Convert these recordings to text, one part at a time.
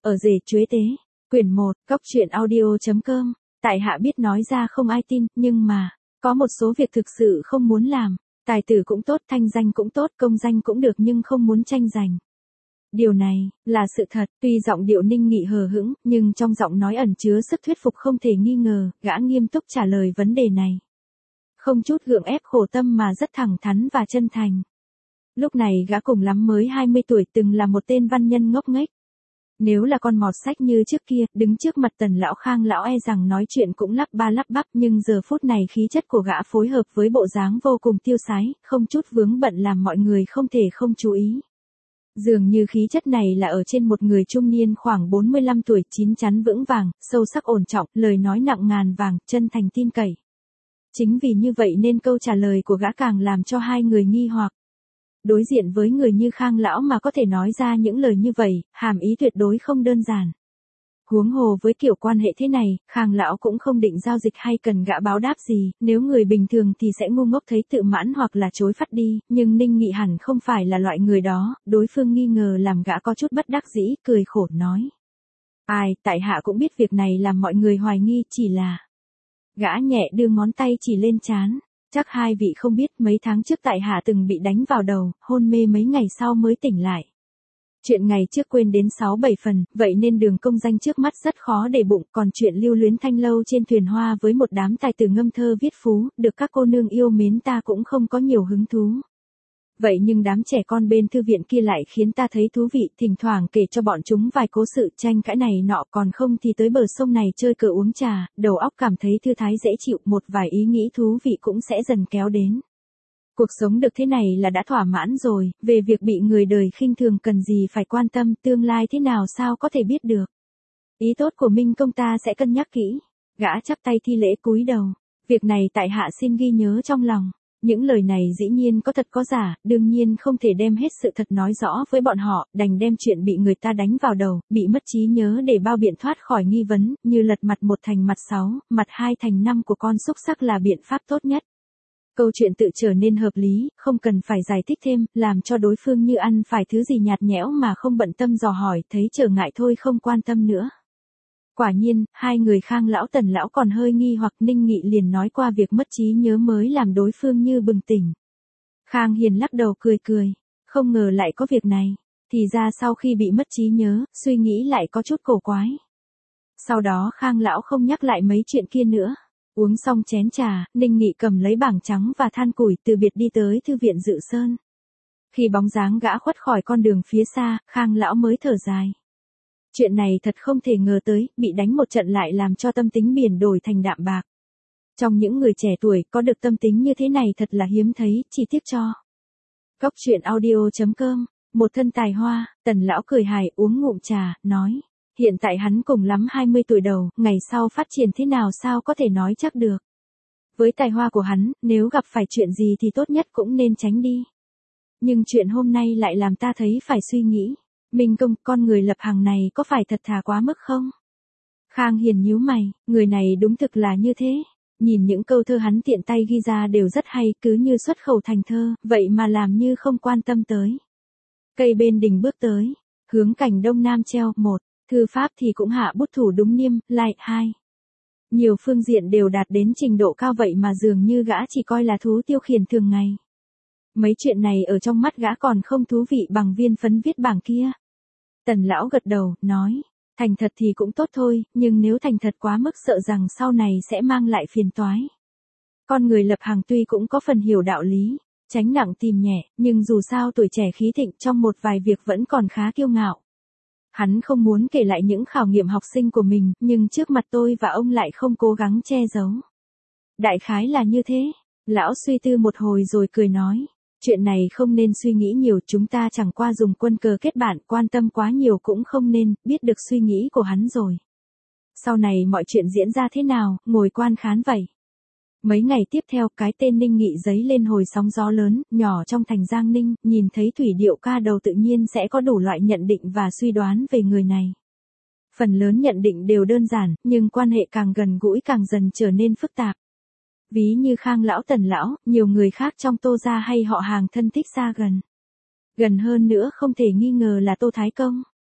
Ở rể chuế tế. Quyển 1, Cóc truyện audio.com. Tại hạ biết nói ra không ai tin, nhưng mà, có một số việc thực sự không muốn làm. Tài tử cũng tốt, thanh danh cũng tốt, công danh cũng được nhưng không muốn tranh giành. Điều này, là sự thật, tuy giọng điệu Ninh Nghị hờ hững, nhưng trong giọng nói ẩn chứa sức thuyết phục không thể nghi ngờ, gã nghiêm túc trả lời vấn đề này. Không chút gượng ép khổ tâm mà rất thẳng thắn và chân thành. Lúc này gã cùng lắm mới 20 tuổi từng là một tên văn nhân ngốc nghếch. Nếu là con mọt sách như trước kia, đứng trước mặt Tần lão Khang lão e rằng nói chuyện cũng lắp ba lắp bắp, nhưng giờ phút này khí chất của gã phối hợp với bộ dáng vô cùng tiêu sái, không chút vướng bận làm mọi người không thể không chú ý. Dường như khí chất này là ở trên một người trung niên khoảng 45 tuổi, chín chắn vững vàng, sâu sắc ổn trọng, lời nói nặng ngàn vàng, chân thành tin cậy. Chính vì như vậy nên câu trả lời của gã càng làm cho hai người nghi hoặc. Đối diện với người như Khang lão mà có thể nói ra những lời như vậy, hàm ý tuyệt đối không đơn giản. Huống hồ với kiểu quan hệ thế này, Khang lão cũng không định giao dịch hay cần gã báo đáp gì, nếu người bình thường thì sẽ ngu ngốc thấy tự mãn hoặc là chối phắt đi, nhưng Ninh Nghị hẳn không phải là loại người đó, đối phương nghi ngờ làm gã có chút bất đắc dĩ, cười khổ nói. Ai, tại hạ cũng biết việc này làm mọi người hoài nghi, chỉ là... Gã nhẹ đưa ngón tay chỉ lên trán. Chắc hai vị không biết mấy tháng trước tại hạ từng bị đánh vào đầu, hôn mê mấy ngày sau mới tỉnh lại. Chuyện ngày trước quên đến 6-7 phần, vậy nên đường công danh trước mắt rất khó để bụng, còn chuyện lưu luyến thanh lâu trên thuyền hoa với một đám tài tử ngâm thơ viết phú, được các cô nương yêu mến ta cũng không có nhiều hứng thú. Vậy nhưng đám trẻ con bên thư viện kia lại khiến ta thấy thú vị, thỉnh thoảng kể cho bọn chúng vài cố sự tranh cãi này nọ, còn không thì tới bờ sông này chơi cờ uống trà, đầu óc cảm thấy thư thái dễ chịu, một vài ý nghĩ thú vị cũng sẽ dần kéo đến. Cuộc sống được thế này là đã thỏa mãn rồi, về việc bị người đời khinh thường cần gì phải quan tâm, tương lai thế nào sao có thể biết được. Ý tốt của Minh công ta sẽ cân nhắc kỹ. Gã chắp tay thi lễ cúi đầu. Việc này tại hạ xin ghi nhớ trong lòng. Những lời này dĩ nhiên có thật có giả, đương nhiên không thể đem hết sự thật nói rõ với bọn họ, đành đem chuyện bị người ta đánh vào đầu, bị mất trí nhớ để bao biện thoát khỏi nghi vấn, như lật mặt 1 thành mặt 6, mặt 2 thành 5 của con xúc sắc là biện pháp tốt nhất. Câu chuyện tự trở nên hợp lý, không cần phải giải thích thêm, làm cho đối phương như ăn phải thứ gì nhạt nhẽo mà không bận tâm dò hỏi, thấy trở ngại thôi không quan tâm nữa. Quả nhiên, hai người Khang lão Tần lão còn hơi nghi hoặc, Ninh Nghị liền nói qua việc mất trí nhớ mới làm đối phương như bừng tỉnh. Khang Hiền lắc đầu cười cười, không ngờ lại có việc này, thì ra sau khi bị mất trí nhớ, suy nghĩ lại có chút cổ quái. Sau đó Khang lão không nhắc lại mấy chuyện kia nữa. Uống xong chén trà, Ninh Nghị cầm lấy bảng trắng và than củi từ biệt đi tới thư viện Dự Sơn. Khi bóng dáng gã khuất khỏi con đường phía xa, Khang lão mới thở dài. Chuyện này thật không thể ngờ tới, bị đánh một trận lại làm cho tâm tính biển đổi thành đạm bạc. Trong những người trẻ tuổi có được tâm tính như thế này thật là hiếm thấy, chỉ tiếc cho. Cóc truyện audio.com, một thân tài hoa, Tần lão cười hài uống ngụm trà, nói. Hiện tại hắn cùng lắm 20 tuổi đầu, ngày sau phát triển thế nào sao có thể nói chắc được. Với tài hoa của hắn, nếu gặp phải chuyện gì thì tốt nhất cũng nên tránh đi. Nhưng chuyện hôm nay lại làm ta thấy phải suy nghĩ. Minh công, con người Lập Hằng này có phải thật thà quá mức không? Khang Hiền nhíu mày, người này đúng thực là như thế. Nhìn những câu thơ hắn tiện tay ghi ra đều rất hay, cứ như xuất khẩu thành thơ, vậy mà làm như không quan tâm tới. Cây bên đình bước tới, hướng cảnh đông nam treo, 1. Thư pháp thì cũng hạ bút thủ đúng niêm, lại 2. Nhiều phương diện đều đạt đến trình độ cao vậy mà dường như gã chỉ coi là thú tiêu khiển thường ngày. Mấy chuyện này ở trong mắt gã còn không thú vị bằng viên phấn viết bảng kia. Tần lão gật đầu, nói, thành thật thì cũng tốt thôi, nhưng nếu thành thật quá mức sợ rằng sau này sẽ mang lại phiền toái. Con người Lập Hằng tuy cũng có phần hiểu đạo lý, tránh nặng tìm nhẹ, nhưng dù sao tuổi trẻ khí thịnh trong một vài việc vẫn còn khá kiêu ngạo. Hắn không muốn kể lại những khảo nghiệm học sinh của mình, nhưng trước mặt tôi và ông lại không cố gắng che giấu. Đại khái là như thế. Lão suy tư một hồi rồi cười nói. Chuyện này không nên suy nghĩ nhiều, chúng ta chẳng qua dùng quân cờ kết bạn, quan tâm quá nhiều cũng không nên, biết được suy nghĩ của hắn rồi. Sau này mọi chuyện diễn ra thế nào, ngồi quan khán vậy. Mấy ngày tiếp theo, cái tên Ninh Nghị dấy lên hồi sóng gió lớn, nhỏ trong thành Giang Ninh, nhìn thấy Thủy Điệu ca đầu tự nhiên sẽ có đủ loại nhận định và suy đoán về người này. Phần lớn nhận định đều đơn giản, nhưng quan hệ càng gần gũi càng dần trở nên phức tạp. Ví như Khang lão Tần lão, nhiều người khác trong Tô gia hay họ hàng thân thích xa gần. Gần hơn nữa không thể nghi ngờ là Tô Thái Công.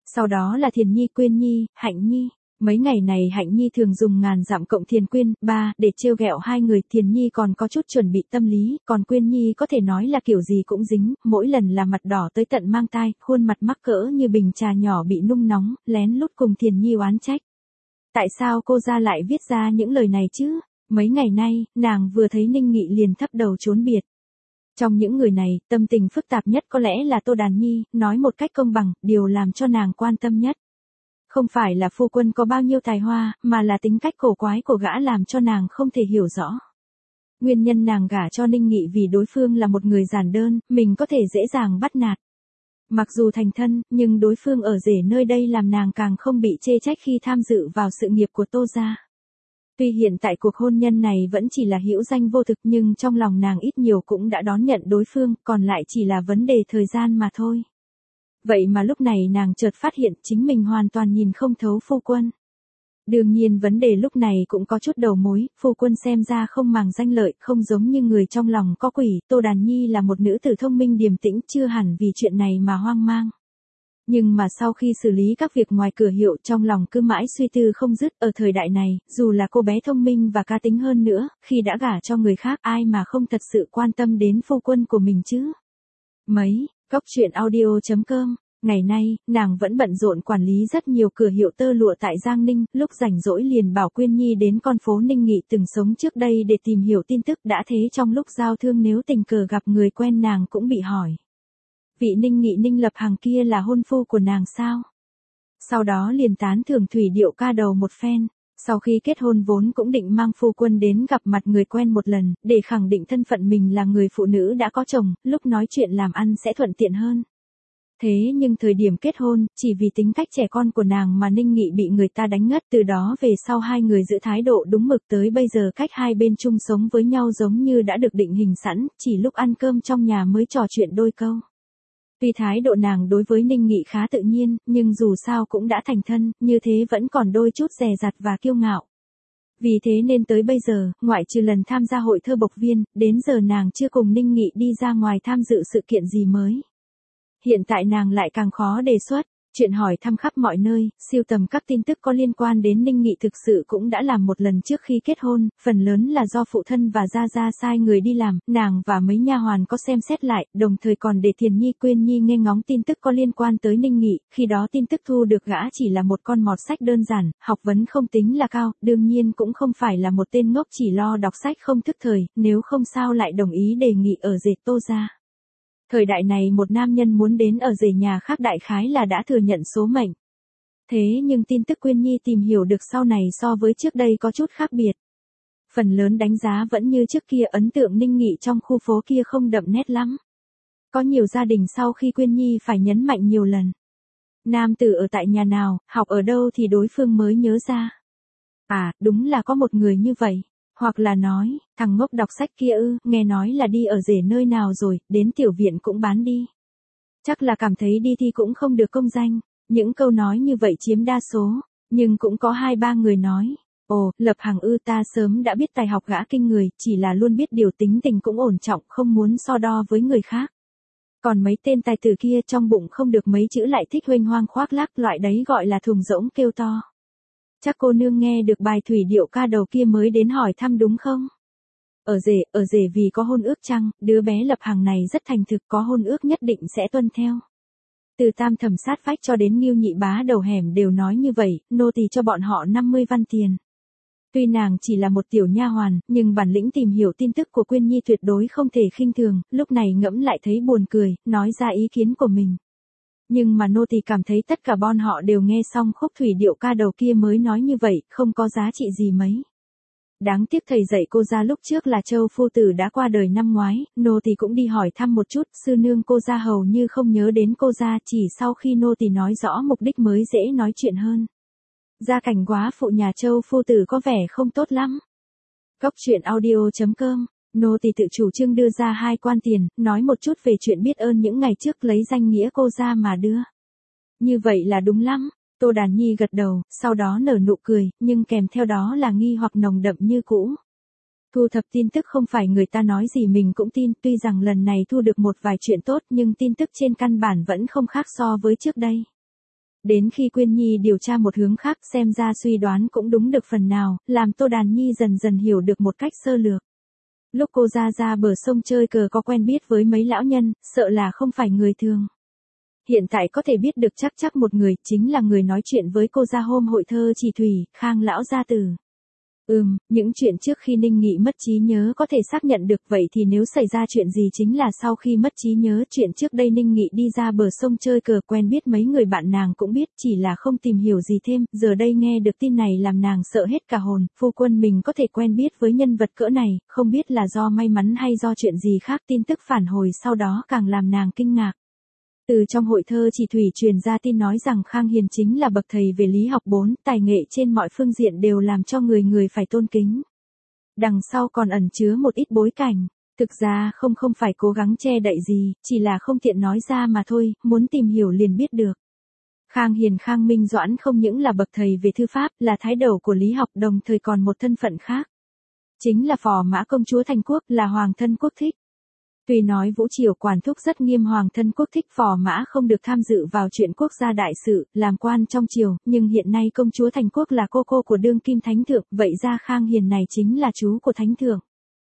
Sau đó là Thiền Nhi, Quyên Nhi, Hạnh Nhi. Mấy ngày này Hạnh Nhi thường dùng ngàn dặm cộng Thiền Quyên, để trêu ghẹo hai người. Thiền Nhi còn có chút chuẩn bị tâm lý, còn Quyên Nhi có thể nói là kiểu gì cũng dính, mỗi lần là mặt đỏ tới tận mang tai, khuôn mặt mắc cỡ như bình trà nhỏ bị nung nóng, lén lút cùng Thiền Nhi oán trách. Tại sao cô ra lại viết ra những lời này chứ? Mấy ngày nay, nàng vừa thấy Ninh Nghị liền thấp đầu trốn biệt. Trong những người này, tâm tình phức tạp nhất có lẽ là Tô Đàn Nhi, nói một cách công bằng, điều làm cho nàng quan tâm nhất. Không phải là phu quân có bao nhiêu tài hoa, mà là tính cách cổ quái của gã làm cho nàng không thể hiểu rõ. Nguyên nhân nàng gả cho Ninh Nghị vì đối phương là một người giản đơn, mình có thể dễ dàng bắt nạt. Mặc dù thành thân, nhưng đối phương ở rể nơi đây làm nàng càng không bị chê trách khi tham dự vào sự nghiệp của Tô gia. Tuy hiện tại cuộc hôn nhân này vẫn chỉ là hữu danh vô thực nhưng trong lòng nàng ít nhiều cũng đã đón nhận đối phương, còn lại chỉ là vấn đề thời gian mà thôi. Vậy mà lúc này nàng chợt phát hiện chính mình hoàn toàn nhìn không thấu phu quân. Đương nhiên vấn đề lúc này cũng có chút đầu mối, phu quân xem ra không màng danh lợi, không giống như người trong lòng có quỷ. Tô Đàn Nhi là một nữ tử thông minh điềm tĩnh, chưa hẳn vì chuyện này mà hoang mang. Nhưng mà sau khi xử lý các việc ngoài cửa hiệu, trong lòng cứ mãi suy tư không dứt. Ở thời đại này, dù là cô bé thông minh và cá tính hơn nữa, khi đã gả cho người khác ai mà không thật sự quan tâm đến phu quân của mình chứ. Góc truyện audio.com. Ngày nay, nàng vẫn bận rộn quản lý rất nhiều cửa hiệu tơ lụa tại Giang Ninh, lúc rảnh rỗi liền bảo Quyên Nhi đến con phố Ninh Nghị từng sống trước đây để tìm hiểu tin tức. Đã thế trong lúc giao thương nếu tình cờ gặp người quen nàng cũng bị hỏi. Vị Ninh Nghị Ninh Lập Hằng kia là hôn phu của nàng sao? Sau đó liền tán thưởng thủy điệu ca đầu một phen. Sau khi kết hôn vốn cũng định mang phu quân đến gặp mặt người quen một lần, để khẳng định thân phận mình là người phụ nữ đã có chồng, lúc nói chuyện làm ăn sẽ thuận tiện hơn. Thế nhưng thời điểm kết hôn, chỉ vì tính cách trẻ con của nàng mà Ninh Nghị bị người ta đánh ngất. Từ đó về sau hai người giữ thái độ đúng mực, tới bây giờ cách hai bên chung sống với nhau giống như đã được định hình sẵn, chỉ lúc ăn cơm trong nhà mới trò chuyện đôi câu. Tuy thái độ nàng đối với Ninh Nghị khá tự nhiên, nhưng dù sao cũng đã thành thân, như thế vẫn còn đôi chút dè dặt và kiêu ngạo. Vì thế nên tới bây giờ, ngoại trừ lần tham gia hội thơ Bộc Viên, đến giờ nàng chưa cùng Ninh Nghị đi ra ngoài tham dự sự kiện gì mới. Hiện tại nàng lại càng khó đề xuất. Chuyện hỏi thăm khắp mọi nơi, siêu tầm các tin tức có liên quan đến Ninh Nghị thực sự cũng đã làm một lần trước khi kết hôn, phần lớn là do phụ thân và gia gia sai người đi làm, nàng và mấy nha hoàn có xem xét lại, đồng thời còn để Thiền Nhi, Quyên Nhi nghe ngóng tin tức có liên quan tới Ninh Nghị. Khi đó tin tức thu được gã chỉ là một con mọt sách đơn giản, học vấn không tính là cao, đương nhiên cũng không phải là một tên ngốc chỉ lo đọc sách không thức thời, nếu không sao lại đồng ý đề nghị ở rể Tô gia. Thời đại này một nam nhân muốn đến ở rể nhà khác đại khái là đã thừa nhận số mệnh. Thế nhưng tin tức Quyên Nhi tìm hiểu được sau này so với trước đây có chút khác biệt. Phần lớn đánh giá vẫn như trước kia, ấn tượng Ninh Nghị trong khu phố kia không đậm nét lắm. Có nhiều gia đình sau khi Quyên Nhi phải nhấn mạnh nhiều lần. Nam tử ở tại nhà nào, học ở đâu thì đối phương mới nhớ ra. À, đúng là có một người như vậy. Hoặc là nói, thằng ngốc đọc sách kia nghe nói là đi ở rể nơi nào rồi, đến tiểu viện cũng bán đi. Chắc là cảm thấy đi thi cũng không được công danh. Những câu nói như vậy chiếm đa số, nhưng cũng có 2-3 người nói. Ồ, Lập Hằng ta sớm đã biết tài học gã kinh người, chỉ là luôn biết điều, tính tình cũng ổn trọng, không muốn so đo với người khác. Còn mấy tên tài tử kia trong bụng không được mấy chữ lại thích huênh hoang khoác lác, loại đấy gọi là thùng rỗng kêu to. Chắc cô nương nghe được bài thủy điệu ca đầu kia mới đến hỏi thăm đúng không? Ở rể vì có hôn ước chăng? Đứa bé Lập Hằng này rất thành thực, có hôn ước nhất định sẽ tuân theo. Từ Tam Thẩm sát vách cho đến Ngưu Nhị Bá đầu hẻm đều nói như vậy, nô tỳ cho bọn họ 50 văn tiền. Tuy nàng chỉ là một tiểu nha hoàn, nhưng bản lĩnh tìm hiểu tin tức của Quyên Nhi tuyệt đối không thể khinh thường, lúc này ngẫm lại thấy buồn cười, nói ra ý kiến của mình. Nhưng mà nô tỳ cảm thấy tất cả bọn họ đều nghe xong khúc thủy điệu ca đầu kia mới nói như vậy, không có giá trị gì mấy. Đáng tiếc thầy dạy cô ra lúc trước là Châu phu tử đã qua đời năm ngoái, nô tỳ cũng đi hỏi thăm một chút, sư nương cô ra hầu như không nhớ đến cô ra, chỉ sau khi nô tỳ nói rõ mục đích mới dễ nói chuyện hơn. Gia cảnh quá phụ nhà Châu phu tử có vẻ không tốt lắm. Góc truyện audio.com. Nô tỳ tự chủ trương đưa ra 2 quan tiền, nói một chút về chuyện biết ơn những ngày trước lấy danh nghĩa cô ra mà đưa. Như vậy là đúng lắm. Tô Đàn Nhi gật đầu, sau đó nở nụ cười, nhưng kèm theo đó là nghi hoặc nồng đậm như cũ. Thu thập tin tức không phải người ta nói gì mình cũng tin, tuy rằng lần này thu được một vài chuyện tốt nhưng tin tức trên căn bản vẫn không khác so với trước đây. Đến khi Quyên Nhi điều tra một hướng khác xem ra suy đoán cũng đúng được phần nào, làm Tô Đàn Nhi dần dần hiểu được một cách sơ lược. Lúc cô ra bờ sông chơi cờ có quen biết với mấy lão nhân, sợ là không phải người thường. Hiện tại có thể biết được chắc một người, chính là người nói chuyện với cô ra hôm hội thơ chỉ thủy, Khang lão gia tử. Những chuyện trước khi Ninh Nghị mất trí nhớ có thể xác nhận được, vậy thì nếu xảy ra chuyện gì chính là sau khi mất trí nhớ, chuyện trước đây Ninh Nghị đi ra bờ sông chơi cờ quen biết mấy người bạn nàng cũng biết, chỉ là không tìm hiểu gì thêm, giờ đây nghe được tin này làm nàng sợ hết cả hồn, phu quân mình có thể quen biết với nhân vật cỡ này, không biết là do may mắn hay do chuyện gì khác, tin tức phản hồi sau đó càng làm nàng kinh ngạc. Từ trong hội thơ chỉ thủy truyền ra tin nói rằng Khang Hiền chính là bậc thầy về lý học 4, tài nghệ trên mọi phương diện đều làm cho người phải tôn kính. Đằng sau còn ẩn chứa một ít bối cảnh, thực ra không phải cố gắng che đậy gì, chỉ là không tiện nói ra mà thôi, muốn tìm hiểu liền biết được. Khang Hiền Khang Minh Doãn không những là bậc thầy về thư pháp, là thái đầu của lý học, đồng thời còn một thân phận khác. Chính là phò mã công chúa Thành Quốc, là hoàng thân quốc thích. Tuy nói Vũ Triều quản thúc rất nghiêm, hoàng thân quốc thích phò mã không được tham dự vào chuyện quốc gia đại sự, làm quan trong triều, nhưng hiện nay công chúa Thành Quốc là cô của đương kim thánh thượng, vậy ra Khang Hiền này chính là chú của thánh thượng.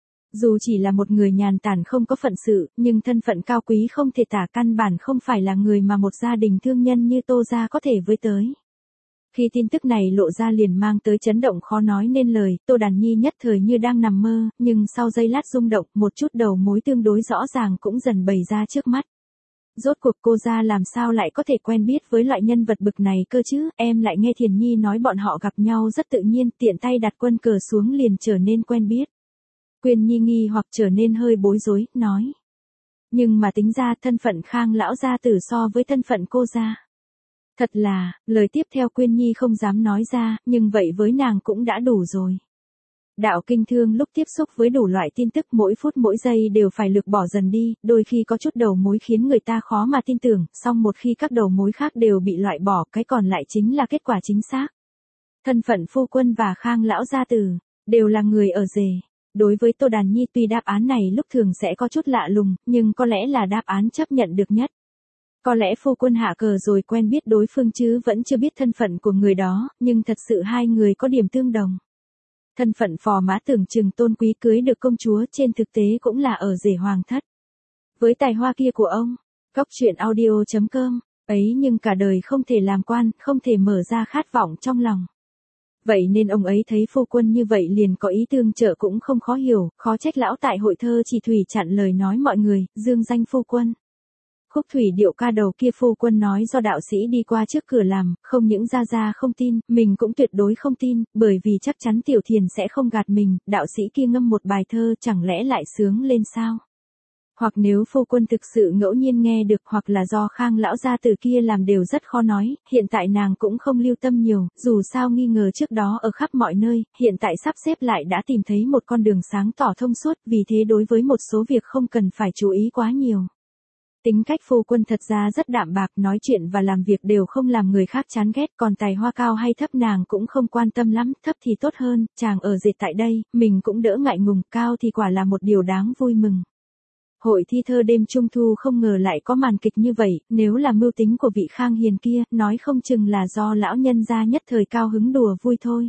Dù chỉ là một người nhàn tản không có phận sự, nhưng thân phận cao quý không thể tả, căn bản không phải là người mà một gia đình thương nhân như Tô gia có thể với tới. Khi tin tức này lộ ra liền mang tới chấn động khó nói nên lời, Tô Đàn Nhi nhất thời như đang nằm mơ, nhưng sau giây lát rung động, một chút đầu mối tương đối rõ ràng cũng dần bày ra trước mắt. Rốt cuộc cô ra làm sao lại có thể quen biết với loại nhân vật bực này cơ chứ, em lại nghe Thiền Nhi nói bọn họ gặp nhau rất tự nhiên, tiện tay đặt quân cờ xuống liền trở nên quen biết. Quyên Nhi nghi hoặc trở nên hơi bối rối, nói. Nhưng mà tính ra thân phận Khang lão gia tử so với thân phận cô ra. Thật là, lời tiếp theo Quyên Nhi không dám nói ra, nhưng vậy với nàng cũng đã đủ rồi. Đạo kinh thương lúc tiếp xúc với đủ loại tin tức mỗi phút mỗi giây đều phải lược bỏ dần đi, đôi khi có chút đầu mối khiến người ta khó mà tin tưởng, song một khi các đầu mối khác đều bị loại bỏ, cái còn lại chính là kết quả chính xác. Thân phận phu quân và Khang lão gia tử, đều là người ở rể. Đối với Tô Đàn Nhi tuy đáp án này lúc thường sẽ có chút lạ lùng, nhưng có lẽ là đáp án chấp nhận được nhất. Có lẽ phu quân hạ cờ rồi quen biết đối phương chứ vẫn chưa biết thân phận của người đó, nhưng thật sự hai người có điểm tương đồng. Thân phận phò mã tưởng chừng tôn quý cưới được công chúa, trên thực tế cũng là ở rể hoàng thất. Với tài hoa kia của ông, góc truyện audio.com, ấy nhưng cả đời không thể làm quan, không thể mở ra khát vọng trong lòng. Vậy nên ông ấy thấy phu quân như vậy liền có ý tương trợ cũng không khó hiểu, khó trách lão tại hội thơ chỉ thủy chặn lời nói mọi người, dương danh phu quân. Khúc thủy điệu ca đầu kia phu quân nói do đạo sĩ đi qua trước cửa làm, không những ra không tin, mình cũng tuyệt đối không tin, bởi vì chắc chắn Tiểu Thiền sẽ không gạt mình, đạo sĩ kia ngâm một bài thơ chẳng lẽ lại sướng lên sao? Hoặc nếu phu quân thực sự ngẫu nhiên nghe được, hoặc là do Khang lão gia tử kia làm, đều rất khó nói, hiện tại nàng cũng không lưu tâm nhiều, dù sao nghi ngờ trước đó ở khắp mọi nơi, hiện tại sắp xếp lại đã tìm thấy một con đường sáng tỏ thông suốt, vì thế đối với một số việc không cần phải chú ý quá nhiều. Tính cách phu quân thật ra rất đạm bạc, nói chuyện và làm việc đều không làm người khác chán ghét, còn tài hoa cao hay thấp nàng cũng không quan tâm lắm, thấp thì tốt hơn, chàng ở dệt tại đây, mình cũng đỡ ngại ngùng, cao thì quả là một điều đáng vui mừng. Hội thi thơ đêm Trung Thu không ngờ lại có màn kịch như vậy, nếu là mưu tính của vị Khang Hiền kia, nói không chừng là do lão nhân gia nhất thời cao hứng đùa vui thôi.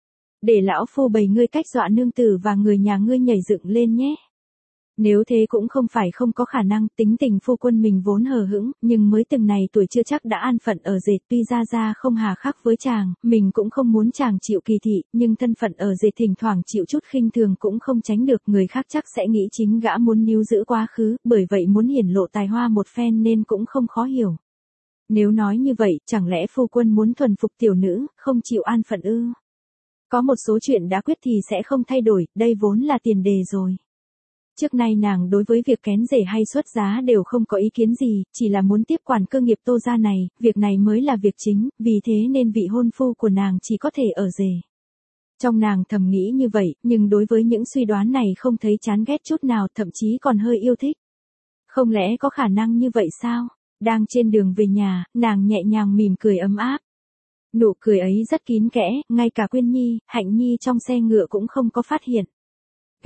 Để lão phu bày ngươi cách dọa nương tử và người nhà ngươi nhảy dựng lên nhé. Nếu thế cũng không phải không có khả năng, tính tình phu quân mình vốn hờ hững, nhưng mới từng này tuổi chưa chắc đã an phận ở dệt, tuy ra không hà khắc với chàng, mình cũng không muốn chàng chịu kỳ thị, nhưng thân phận ở dệt thỉnh thoảng chịu chút khinh thường cũng không tránh được, người khác chắc sẽ nghĩ chính gã muốn níu giữ quá khứ, bởi vậy muốn hiển lộ tài hoa một phen nên cũng không khó hiểu. Nếu nói như vậy, chẳng lẽ phu quân muốn thuần phục tiểu nữ, không chịu an phận ư? Có một số chuyện đã quyết thì sẽ không thay đổi, đây vốn là tiền đề rồi. Trước nay nàng đối với việc kén rể hay xuất giá đều không có ý kiến gì, chỉ là muốn tiếp quản cơ nghiệp Tô gia này, việc này mới là việc chính, vì thế nên vị hôn phu của nàng chỉ có thể ở rể. Trong nàng thầm nghĩ như vậy, nhưng đối với những suy đoán này không thấy chán ghét chút nào, thậm chí còn hơi yêu thích. Không lẽ có khả năng như vậy sao? Đang trên đường về nhà, nàng nhẹ nhàng mỉm cười ấm áp. Nụ cười ấy rất kín kẽ, ngay cả Quyên Nhi, Hạnh Nhi trong xe ngựa cũng không có phát hiện.